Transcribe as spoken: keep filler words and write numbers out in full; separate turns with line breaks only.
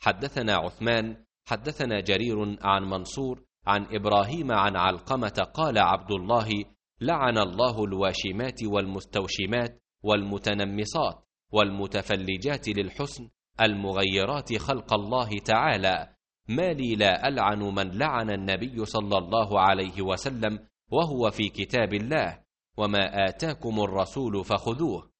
حدثنا عثمان حدثنا جرير عن منصور عن إبراهيم عن علقمة قال عبد الله: لعن الله الواشمات والمستوشمات والمتنمصات والمتفلجات للحسن المغيرات خلق الله تعالى، ما لي لا ألعن من لعن النبي صلى الله عليه وسلم وهو في كتاب الله، وما آتاكم الرسول فخذوه